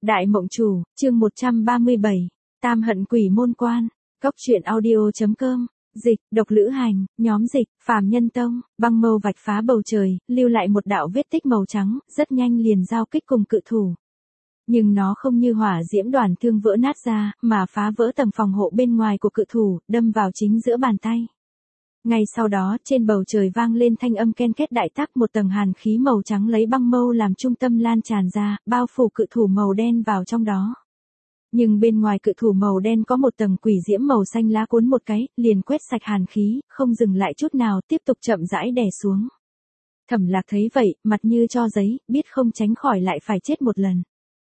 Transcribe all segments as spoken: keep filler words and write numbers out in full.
Đại Mộng Chủ, chương một trăm ba mươi bảy, Tam Hận Quỷ Môn Quan, Cốc truyện audio chấm com, dịch, độc lữ hành, nhóm dịch, Phàm Nhân Tông, băng mâu vạch phá bầu trời, lưu lại một đạo vết tích màu trắng, rất nhanh liền giao kích cùng cự thủ. Nhưng nó không như hỏa diễm đoàn thương vỡ nát ra, mà phá vỡ tầng phòng hộ bên ngoài của cự thủ, đâm vào chính giữa bàn tay. Ngay sau đó, trên bầu trời vang lên thanh âm ken két đại tác, một tầng hàn khí màu trắng lấy băng mâu làm trung tâm lan tràn ra, bao phủ cự thủ màu đen vào trong đó. Nhưng bên ngoài cự thủ màu đen có một tầng quỷ diễm màu xanh lá cuốn một cái, liền quét sạch hàn khí, không dừng lại chút nào, tiếp tục chậm rãi đè xuống. Thẩm Lạc thấy vậy, mặt như tro giấy, biết không tránh khỏi lại phải chết một lần.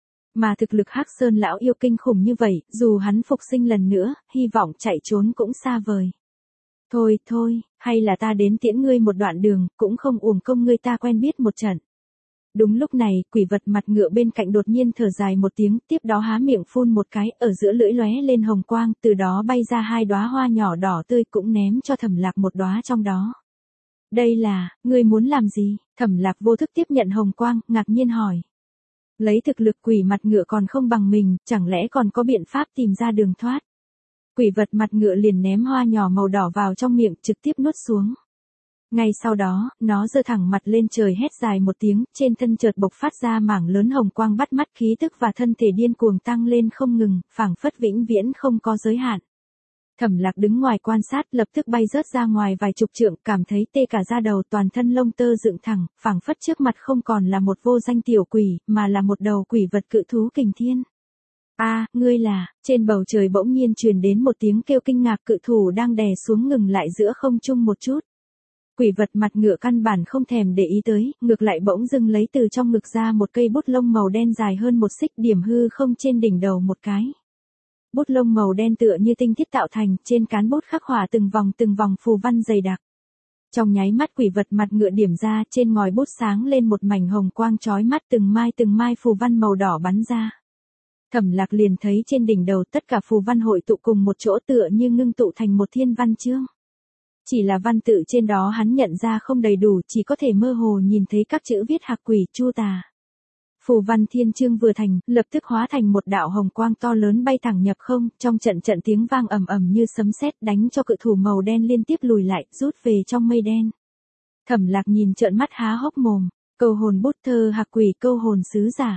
Mà thực lực Hắc Sơn lão yêu kinh khủng như vậy, dù hắn phục sinh lần nữa, hy vọng chạy trốn cũng xa vời. Thôi, thôi, hay là ta đến tiễn ngươi một đoạn đường, cũng không uổng công ngươi ta quen biết một trận. Đúng lúc này, quỷ vật mặt ngựa bên cạnh đột nhiên thở dài một tiếng, tiếp đó há miệng phun một cái, ở giữa lưỡi lóe lên hồng quang, từ đó bay ra hai đóa hoa nhỏ đỏ tươi cũng ném cho Thẩm Lạc một đóa trong đó. Đây là, ngươi muốn làm gì? Thẩm Lạc vô thức tiếp nhận hồng quang, ngạc nhiên hỏi. Lấy thực lực quỷ mặt ngựa còn không bằng mình, chẳng lẽ còn có biện pháp tìm ra đường thoát? Quỷ vật mặt ngựa liền ném hoa nhỏ màu đỏ vào trong miệng, trực tiếp nuốt xuống. Ngay sau đó, nó giơ thẳng mặt lên trời hét dài một tiếng, trên thân chợt bộc phát ra mảng lớn hồng quang bắt mắt, khí tức và thân thể điên cuồng tăng lên không ngừng, phảng phất vĩnh viễn không có giới hạn. Thẩm Lạc đứng ngoài quan sát, lập tức bay rớt ra ngoài vài chục trượng, cảm thấy tê cả da đầu, toàn thân lông tơ dựng thẳng, phảng phất trước mặt không còn là một vô danh tiểu quỷ, mà là một đầu quỷ vật cự thú kình thiên. A, à, ngươi là, trên bầu trời bỗng nhiên truyền đến một tiếng kêu kinh ngạc, cự thủ đang đè xuống ngừng lại giữa không trung một chút. Quỷ vật mặt ngựa căn bản không thèm để ý tới, ngược lại bỗng dưng lấy từ trong ngực ra một cây bút lông màu đen dài hơn một xích, điểm hư không trên đỉnh đầu một cái. Bút lông màu đen tựa như tinh thiết tạo thành, trên cán bút khắc họa từng vòng từng vòng phù văn dày đặc. Trong nháy mắt quỷ vật mặt ngựa điểm ra, trên ngòi bút sáng lên một mảnh hồng quang chói mắt, từng mai từng mai phù văn màu đỏ bắn ra. Thẩm Lạc liền thấy trên đỉnh đầu tất cả phù văn hội tụ cùng một chỗ, tựa như ngưng tụ thành một thiên văn chương. Chỉ là văn tự trên đó hắn nhận ra không đầy đủ, chỉ có thể mơ hồ nhìn thấy các chữ viết hạc quỷ chu tà. Phù văn thiên chương vừa thành, lập tức hóa thành một đạo hồng quang to lớn bay thẳng nhập không, trong trận trận tiếng vang ầm ầm như sấm sét, đánh cho cự thủ màu đen liên tiếp lùi lại, rút về trong mây đen. Thẩm Lạc nhìn trợn mắt há hốc mồm, câu hồn bút thơ hạc quỷ, câu hồn sứ giả.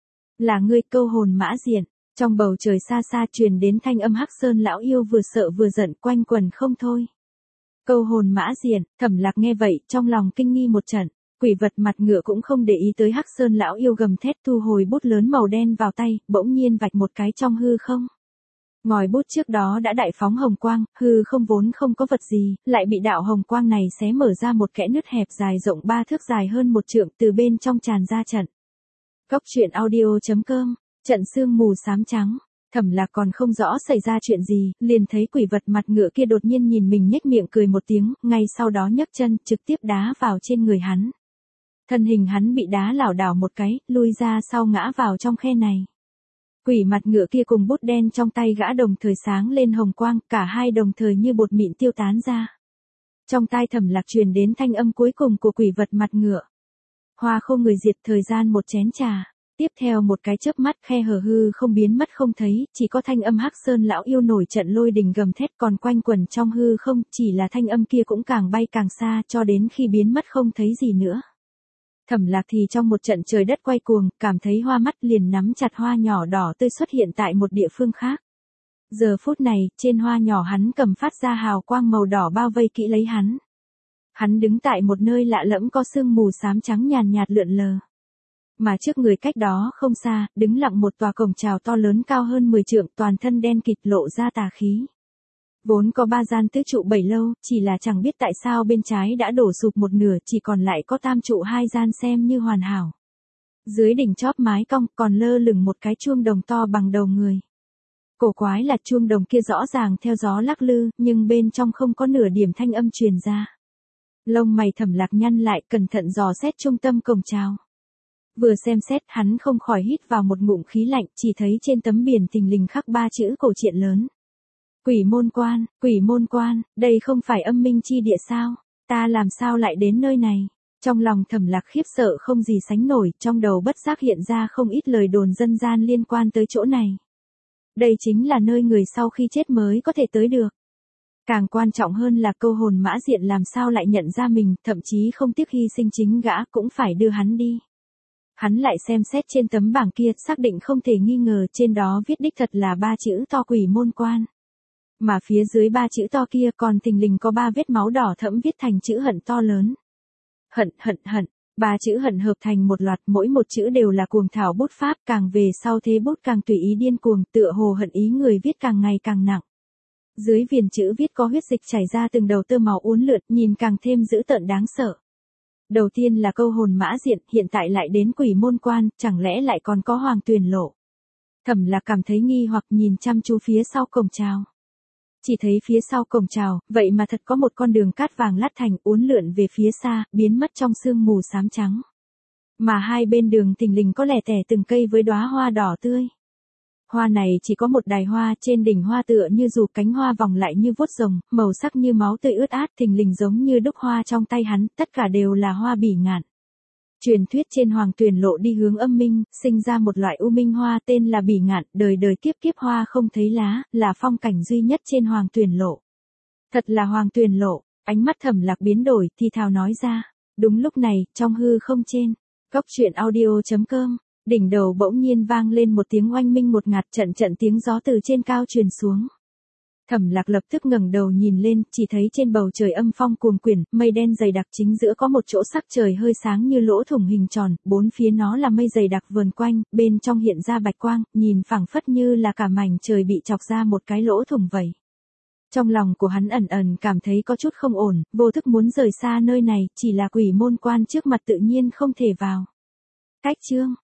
Là ngươi, câu hồn mã diện. Trong bầu trời xa xa truyền đến thanh âm Hắc Sơn lão yêu vừa sợ vừa giận, quanh quẩn không thôi. Câu hồn mã diện. Thẩm Lạc nghe vậy, trong lòng kinh nghi một trận. Quỷ vật mặt ngựa cũng không để ý tới Hắc Sơn lão yêu gầm thét, thu hồi bút lớn màu đen vào tay, bỗng nhiên vạch một cái trong hư không. Ngòi bút trước đó đã đại phóng hồng quang, hư không vốn không có vật gì, lại bị đạo hồng quang này xé mở ra một kẽ nứt hẹp dài rộng ba thước dài hơn một trượng, từ bên trong tràn ra trận. Cốc truyện audio chấm com, trận sương mù xám trắng. Thẩm Lạc còn không rõ xảy ra chuyện gì, liền thấy quỷ vật mặt ngựa kia đột nhiên nhìn mình nhếch miệng cười một tiếng, ngay sau đó nhấc chân, trực tiếp đá vào trên người hắn. Thân hình hắn bị đá lảo đảo một cái, lui ra sau ngã vào trong khe này. Quỷ mặt ngựa kia cùng bút đen trong tay gã đồng thời sáng lên hồng quang, cả hai đồng thời như bột mịn tiêu tán ra. Trong tai Thẩm Lạc truyền đến thanh âm cuối cùng của quỷ vật mặt ngựa. Hoa khô người diệt, thời gian một chén trà. Tiếp theo một cái chớp mắt, khe hở hư không biến mất không thấy, chỉ có thanh âm Hắc Sơn lão yêu nổi trận lôi đình gầm thét còn quanh quẩn trong hư không, chỉ là thanh âm kia cũng càng bay càng xa, cho đến khi biến mất không thấy gì nữa. Thẩm Lạc thì trong một trận trời đất quay cuồng, cảm thấy hoa mắt, liền nắm chặt hoa nhỏ đỏ tươi xuất hiện tại một địa phương khác. Giờ phút này, trên hoa nhỏ hắn cầm phát ra hào quang màu đỏ bao vây kỹ lấy hắn. Hắn đứng tại một nơi lạ lẫm có sương mù xám trắng nhàn nhạt lượn lờ. Mà trước người cách đó không xa, đứng lặng một tòa cổng chào to lớn cao hơn mười trượng, toàn thân đen kịt lộ ra tà khí. Vốn có ba gian tứ trụ bảy lâu, chỉ là chẳng biết tại sao bên trái đã đổ sụp một nửa, chỉ còn lại có tam trụ hai gian xem như hoàn hảo. Dưới đỉnh chóp mái cong còn lơ lửng một cái chuông đồng to bằng đầu người. Cổ quái là chuông đồng kia rõ ràng theo gió lắc lư, nhưng bên trong không có nửa điểm thanh âm truyền ra. Lông mày Thẩm Lạc nhăn lại, cẩn thận dò xét trung tâm cổng chào. Vừa xem xét, hắn không khỏi hít vào một ngụm khí lạnh, chỉ thấy trên tấm biển thình lình khắc ba chữ cổ truyện lớn. Quỷ môn quan, quỷ môn quan, đây không phải âm minh chi địa sao? Ta làm sao lại đến nơi này? Trong lòng Thẩm Lạc khiếp sợ không gì sánh nổi, trong đầu bất giác hiện ra không ít lời đồn dân gian liên quan tới chỗ này. Đây chính là nơi người sau khi chết mới có thể tới được. Càng quan trọng hơn là câu hồn mã diện làm sao lại nhận ra mình, thậm chí không tiếc hy sinh chính gã cũng phải đưa hắn đi. Hắn lại xem xét trên tấm bảng kia, xác định không thể nghi ngờ, trên đó viết đích thật là ba chữ to Quỷ Môn Quan. Mà phía dưới ba chữ to kia còn thình lình có ba vết máu đỏ thẫm viết thành chữ hận to lớn. Hận, hận, hận, ba chữ hận hợp thành một loạt, mỗi một chữ đều là cuồng thảo bút pháp, càng về sau thế bút càng tùy ý điên cuồng, tựa hồ hận ý người viết càng ngày càng nặng. Dưới viền chữ viết có huyết dịch chảy ra từng đầu tơ máu uốn lượn, nhìn càng thêm dữ tợn đáng sợ. Đầu tiên là câu hồn mã diện, hiện tại lại đến Quỷ Môn Quan, chẳng lẽ lại còn có Hoàng Tuyền Lộ. Thẩm Lạc cảm thấy nghi hoặc nhìn chăm chú phía sau cổng chào. Chỉ thấy phía sau cổng chào, vậy mà thật có một con đường cát vàng lát thành, uốn lượn về phía xa, biến mất trong sương mù xám trắng. Mà hai bên đường thình lình có lẻ tẻ từng cây với đóa hoa đỏ tươi. Hoa này chỉ có một đài hoa, trên đỉnh hoa tựa như dù cánh hoa vòng lại như vuốt rồng, màu sắc như máu tươi ướt át, thình lình giống như đúc hoa trong tay hắn, tất cả đều là hoa bỉ ngạn. Truyền thuyết trên Hoàng Tuyền Lộ đi hướng âm minh, sinh ra một loại u minh hoa tên là bỉ ngạn, đời đời kiếp kiếp hoa không thấy lá, là phong cảnh duy nhất trên Hoàng Tuyền Lộ. Thật là Hoàng Tuyền Lộ, ánh mắt Thẩm Lạc biến đổi, thì thào nói ra. Đúng lúc này, trong hư không trên, góc truyện audio chấm com, đỉnh đầu bỗng nhiên vang lên một tiếng oanh minh một ngạt, trận trận tiếng gió từ trên cao truyền xuống. Thẩm Lạc lập tức ngẩng đầu nhìn lên, chỉ thấy trên bầu trời âm phong cuồng quyển, mây đen dày đặc, chính giữa có một chỗ sắc trời hơi sáng như lỗ thủng hình tròn, bốn phía nó là mây dày đặc vờn quanh, bên trong hiện ra bạch quang, nhìn phảng phất như là cả mảnh trời bị chọc ra một cái lỗ thủng vậy. Trong lòng của hắn ẩn ẩn cảm thấy có chút không ổn, vô thức muốn rời xa nơi này, chỉ là Quỷ Môn Quan trước mặt tự nhiên không thể vào. Cách chương